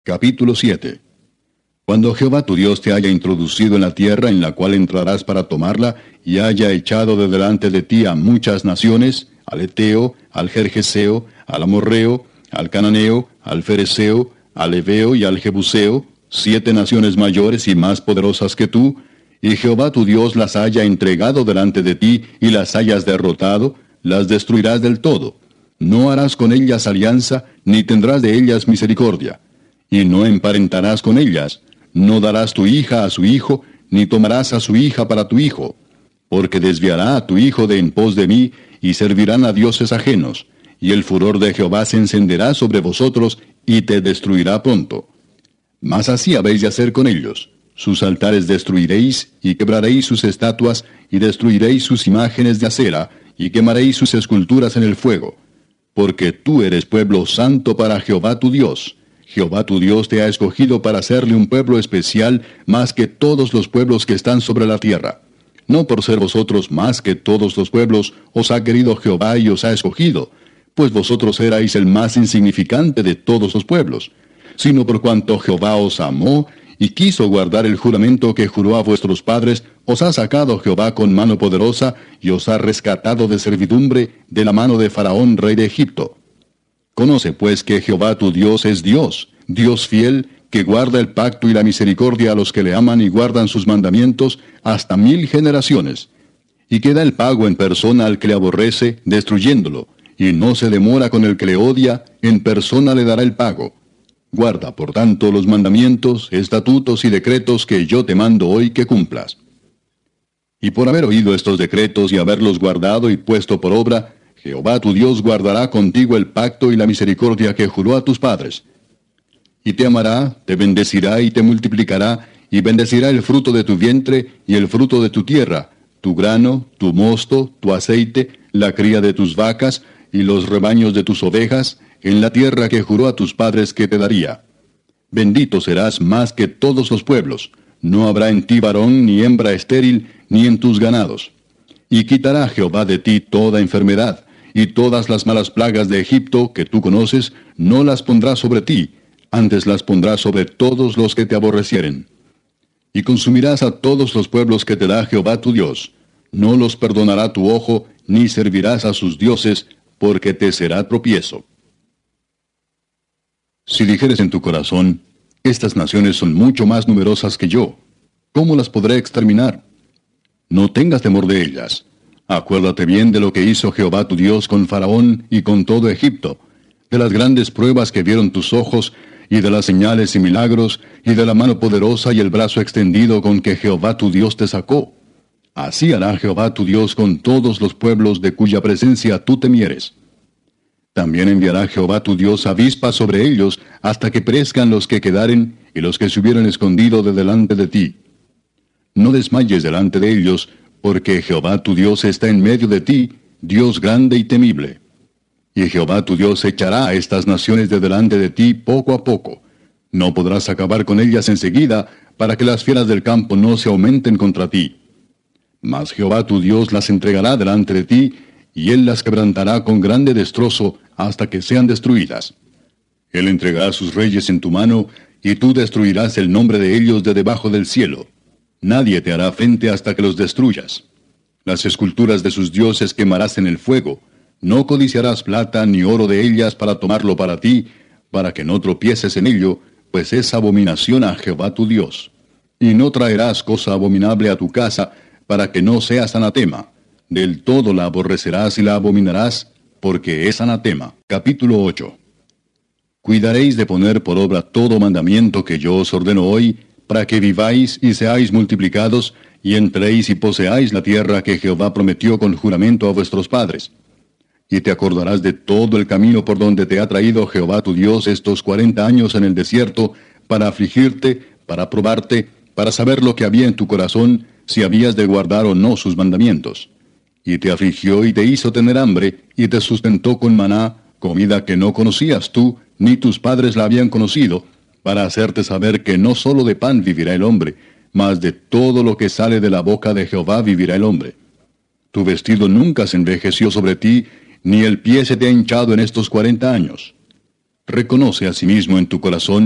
Capítulo 7. Cuando Jehová tu Dios te haya introducido en la tierra en la cual entrarás para tomarla, y haya echado de delante de ti a muchas naciones, al Eteo, al Gergeseo, al Amorreo, al Cananeo, al Fereseo, al Heveo y al Jebuseo, 7 naciones mayores y más poderosas que tú, y Jehová tu Dios las haya entregado delante de ti, y las hayas derrotado, las destruirás del todo. No harás con ellas alianza, ni tendrás de ellas misericordia. Y no emparentarás con ellas, no darás tu hija a su hijo, ni tomarás a su hija para tu hijo, porque desviará a tu hijo de en pos de mí, y servirán a dioses ajenos, y el furor de Jehová se encenderá sobre vosotros, y te destruirá pronto. Mas así habéis de hacer con ellos: sus altares destruiréis, y quebraréis sus estatuas, y destruiréis sus imágenes de acera, y quemaréis sus esculturas en el fuego. Porque tú eres pueblo santo para Jehová tu Dios. Jehová tu Dios te ha escogido para hacerle un pueblo especial más que todos los pueblos que están sobre la tierra. No por ser vosotros más que todos los pueblos os ha querido Jehová y os ha escogido, pues vosotros erais el más insignificante de todos los pueblos, sino por cuanto Jehová os amó y quiso guardar el juramento que juró a vuestros padres, os ha sacado Jehová con mano poderosa y os ha rescatado de servidumbre de la mano de Faraón, rey de Egipto. Conoce pues que Jehová tu Dios es Dios, Dios fiel, que guarda el pacto y la misericordia a los que le aman y guardan sus mandamientos hasta 1000 generaciones, y que da el pago en persona al que le aborrece, destruyéndolo, y no se demora con el que le odia, en persona le dará el pago. Guarda, por tanto, los mandamientos, estatutos y decretos que yo te mando hoy que cumplas. Y por haber oído estos decretos y haberlos guardado y puesto por obra, Jehová tu Dios guardará contigo el pacto y la misericordia que juró a tus padres. Y te amará, te bendecirá y te multiplicará, y bendecirá el fruto de tu vientre y el fruto de tu tierra, tu grano, tu mosto, tu aceite, la cría de tus vacas y los rebaños de tus ovejas, en la tierra que juró a tus padres que te daría. Bendito serás más que todos los pueblos, no habrá en ti varón ni hembra estéril, ni en tus ganados. Y quitará Jehová de ti toda enfermedad, y todas las malas plagas de Egipto que tú conoces, no las pondrá sobre ti, antes las pondrá sobre todos los que te aborrecieren. Y consumirás a todos los pueblos que te da Jehová tu Dios. No los perdonará tu ojo, ni servirás a sus dioses, porque te será tropiezo. Si dijeres en tu corazón: estas naciones son mucho más numerosas que yo, ¿cómo las podré exterminar? No tengas temor de ellas. Acuérdate bien de lo que hizo Jehová tu Dios con Faraón y con todo Egipto, de las grandes pruebas que vieron tus ojos, y de las señales y milagros, y de la mano poderosa y el brazo extendido con que Jehová tu Dios te sacó. Así hará Jehová tu Dios con todos los pueblos de cuya presencia tú temieres. También enviará Jehová tu Dios avispas sobre ellos, hasta que perezcan los que quedaren, y los que se hubieran escondido de delante de ti. No desmayes delante de ellos, porque Jehová tu Dios está en medio de ti, Dios grande y temible. Y Jehová tu Dios echará a estas naciones de delante de ti poco a poco. No podrás acabar con ellas enseguida, para que las fieras del campo no se aumenten contra ti. Mas Jehová tu Dios las entregará delante de ti, y él las quebrantará con grande destrozo hasta que sean destruidas. Él entregará sus reyes en tu mano, y tú destruirás el nombre de ellos de debajo del cielo. Nadie te hará frente hasta que los destruyas. Las esculturas de sus dioses quemarás en el fuego. No codiciarás plata ni oro de ellas para tomarlo para ti, para que no tropieces en ello, pues es abominación a Jehová tu Dios. Y no traerás cosa abominable a tu casa, para que no seas anatema. Del todo la aborrecerás y la abominarás, porque es anatema. Capítulo 8. Cuidaréis de poner por obra todo mandamiento que yo os ordeno hoy, para que viváis y seáis multiplicados, y entréis y poseáis la tierra que Jehová prometió con juramento a vuestros padres. Y te acordarás de todo el camino por donde te ha traído Jehová tu Dios estos 40 años en el desierto, para afligirte, para probarte, para saber lo que había en tu corazón, si habías de guardar o no sus mandamientos. Y te afligió y te hizo tener hambre, y te sustentó con maná, comida que no conocías tú, ni tus padres la habían conocido, para hacerte saber que no sólo de pan vivirá el hombre, mas de todo lo que sale de la boca de Jehová vivirá el hombre. Tu vestido nunca se envejeció sobre ti, ni el pie se te ha hinchado en estos 40 años. Reconoce asimismo en tu corazón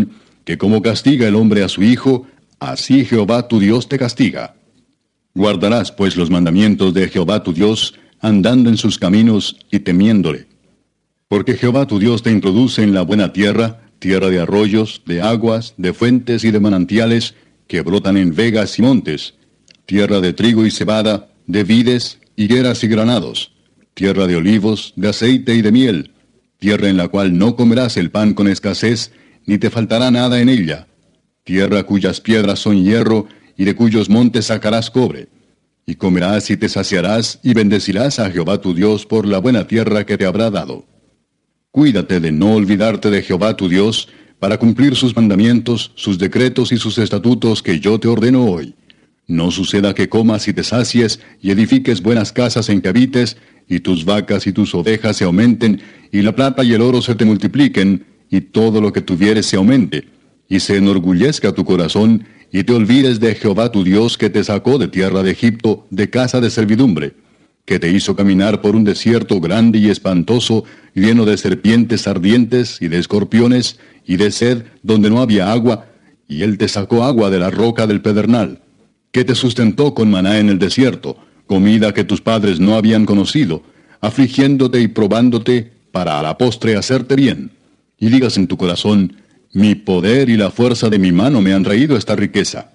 que como castiga el hombre a su hijo, así Jehová tu Dios te castiga. Guardarás pues los mandamientos de Jehová tu Dios, andando en sus caminos y temiéndole. Porque Jehová tu Dios te introduce en la buena tierra, tierra de arroyos, de aguas, de fuentes y de manantiales, que brotan en vegas y montes, tierra de trigo y cebada, de vides, higueras y granados, tierra de olivos, de aceite y de miel, tierra en la cual no comerás el pan con escasez, ni te faltará nada en ella, tierra cuyas piedras son hierro, y de cuyos montes sacarás cobre. Y comerás y te saciarás, y bendecirás a Jehová tu Dios por la buena tierra que te habrá dado. Cuídate de no olvidarte de Jehová tu Dios, para cumplir sus mandamientos, sus decretos y sus estatutos que yo te ordeno hoy. No suceda que comas y te sacies, y edifiques buenas casas en que habites, y tus vacas y tus ovejas se aumenten, y la plata y el oro se te multipliquen, y todo lo que tuvieres se aumente, y se enorgullezca tu corazón, y te olvides de Jehová tu Dios que te sacó de tierra de Egipto, de casa de servidumbre, que te hizo caminar por un desierto grande y espantoso, lleno de serpientes ardientes y de escorpiones, y de sed donde no había agua, y él te sacó agua de la roca del pedernal, que te sustentó con maná en el desierto, comida que tus padres no habían conocido, afligiéndote y probándote, para a la postre hacerte bien. Y digas en tu corazón, mi poder y la fuerza de mi mano me han traído esta riqueza.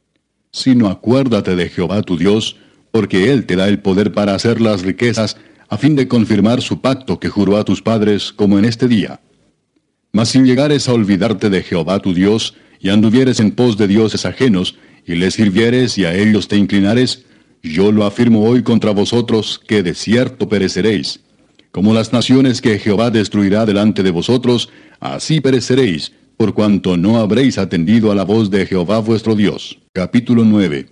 Sino acuérdate de Jehová tu Dios, porque Él te da el poder para hacer las riquezas, a fin de confirmar su pacto que juró a tus padres, como en este día. Mas si llegares a olvidarte de Jehová tu Dios, y anduvieres en pos de dioses ajenos, y les sirvieres y a ellos te inclinares, yo lo afirmo hoy contra vosotros, que de cierto pereceréis. Como las naciones que Jehová destruirá delante de vosotros, así pereceréis, por cuanto no habréis atendido a la voz de Jehová vuestro Dios. Capítulo 9.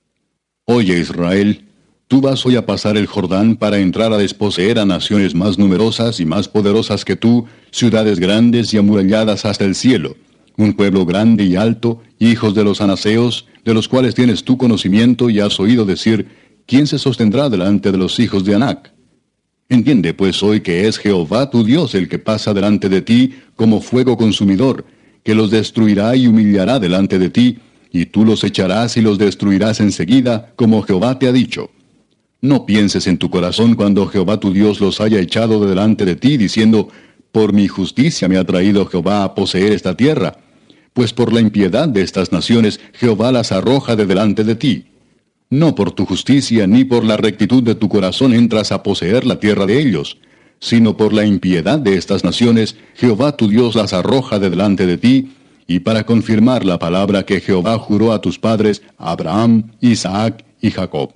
Oye Israel, tú vas hoy a pasar el Jordán para entrar a desposeer a naciones más numerosas y más poderosas que tú, ciudades grandes y amuralladas hasta el cielo, un pueblo grande y alto, hijos de los anaseos, de los cuales tienes tú conocimiento y has oído decir, ¿quién se sostendrá delante de los hijos de Anac? Entiende pues hoy que es Jehová tu Dios el que pasa delante de ti como fuego consumidor, que los destruirá y humillará delante de ti, y tú los echarás y los destruirás enseguida, como Jehová te ha dicho. No pienses en tu corazón cuando Jehová tu Dios los haya echado de delante de ti, diciendo, por mi justicia me ha traído Jehová a poseer esta tierra, pues por la impiedad de estas naciones Jehová las arroja de delante de ti. No por tu justicia ni por la rectitud de tu corazón entras a poseer la tierra de ellos, sino por la impiedad de estas naciones Jehová tu Dios las arroja de delante de ti, y para confirmar la palabra que Jehová juró a tus padres, Abraham, Isaac y Jacob.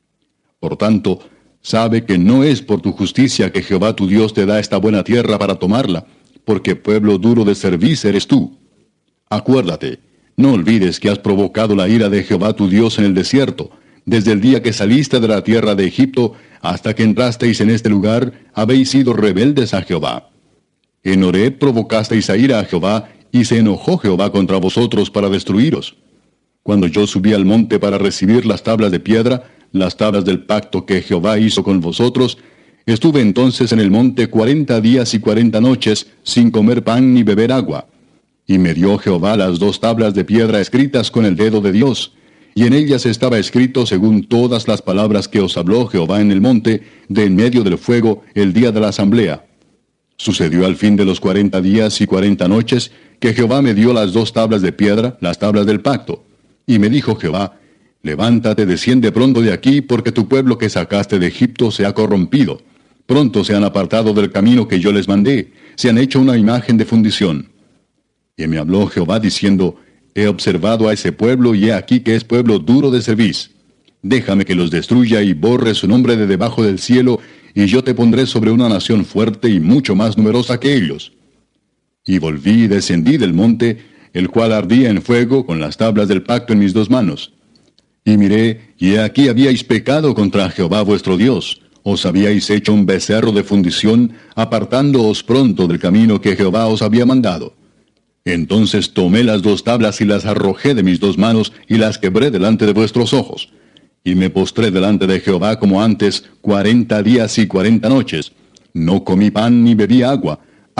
Por tanto, sabe que no es por tu justicia que Jehová tu Dios te da esta buena tierra para tomarla, porque pueblo duro de cerviz eres tú. Acuérdate, no olvides que has provocado la ira de Jehová tu Dios en el desierto, desde el día que saliste de la tierra de Egipto hasta que entrasteis en este lugar, habéis sido rebeldes a Jehová. En Horeb provocasteis a ira a Jehová, y se enojó Jehová contra vosotros para destruiros. Cuando yo subí al monte para recibir las tablas de piedra, las tablas del pacto que Jehová hizo con vosotros, estuve entonces en el monte 40 días y 40 noches, sin comer pan ni beber agua. Y me dio Jehová las 2 tablas de piedra escritas con el dedo de Dios, y en ellas estaba escrito según todas las palabras que os habló Jehová en el monte, de en medio del fuego, el día de la asamblea. Sucedió al fin de los 40 días y 40 noches, que Jehová me dio las 2 tablas de piedra, las tablas del pacto. Y me dijo Jehová, levántate, desciende pronto de aquí, porque tu pueblo que sacaste de Egipto se ha corrompido. Pronto se han apartado del camino que yo les mandé, se han hecho una imagen de fundición. Y me habló Jehová diciendo, he observado a ese pueblo, y he aquí que es pueblo duro de cerviz. Déjame que los destruya y borre su nombre de debajo del cielo, y yo te pondré sobre una nación fuerte y mucho más numerosa que ellos. Y volví y descendí del monte, el cual ardía en fuego, con las tablas del pacto en mis 2 manos. Y miré, y he aquí habíais pecado contra Jehová vuestro Dios. Os habíais hecho un becerro de fundición, apartándoos pronto del camino que Jehová os había mandado. Entonces tomé las 2 tablas y las arrojé de mis 2 manos, y las quebré delante de vuestros ojos. Y me postré delante de Jehová como antes, 40 días y 40 noches. No comí pan ni bebí agua.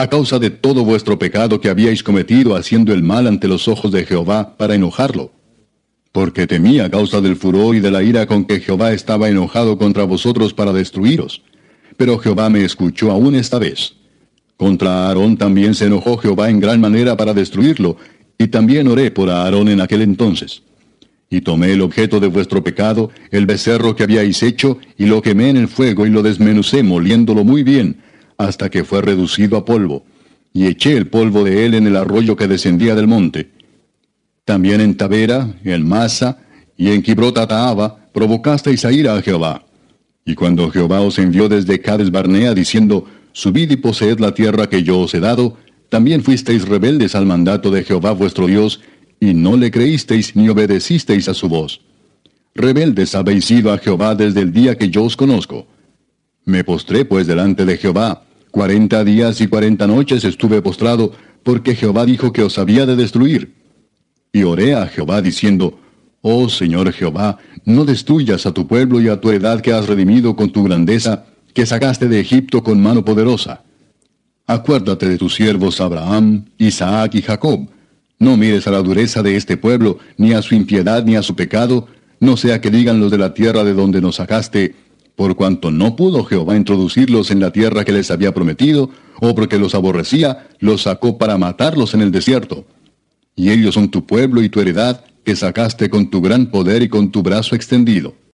a causa de todo vuestro pecado que habíais cometido haciendo el mal ante los ojos de Jehová para enojarlo. Porque temí a causa del furor y de la ira con que Jehová estaba enojado contra vosotros para destruiros. Pero Jehová me escuchó aún esta vez. Contra Aarón también se enojó Jehová en gran manera para destruirlo, y también oré por Aarón en aquel entonces. Y tomé el objeto de vuestro pecado, el becerro que habíais hecho, y lo quemé en el fuego y lo desmenucé moliéndolo muy bien, hasta que fue reducido a polvo, y eché el polvo de él en el arroyo que descendía del monte. También en Tabera, en Masa, y en Kibrot-Hataava provocasteis a ira a Jehová. Y cuando Jehová os envió desde Cades Barnea, diciendo, subid y poseed la tierra que yo os he dado, también fuisteis rebeldes al mandato de Jehová vuestro Dios, y no le creísteis ni obedecisteis a su voz. Rebeldes habéis sido a Jehová desde el día que yo os conozco. Me postré pues delante de Jehová, 40 días y 40 noches estuve postrado, porque Jehová dijo que os había de destruir. Y oré a Jehová diciendo, oh Señor Jehová, no destruyas a tu pueblo y a tu heredad que has redimido con tu grandeza, que sacaste de Egipto con mano poderosa. Acuérdate de tus siervos Abraham, Isaac y Jacob. No mires a la dureza de este pueblo, ni a su impiedad, ni a su pecado, no sea que digan los de la tierra de donde nos sacaste, por cuanto no pudo Jehová introducirlos en la tierra que les había prometido, o porque los aborrecía, los sacó para matarlos en el desierto. Y ellos son tu pueblo y tu heredad, que sacaste con tu gran poder y con tu brazo extendido.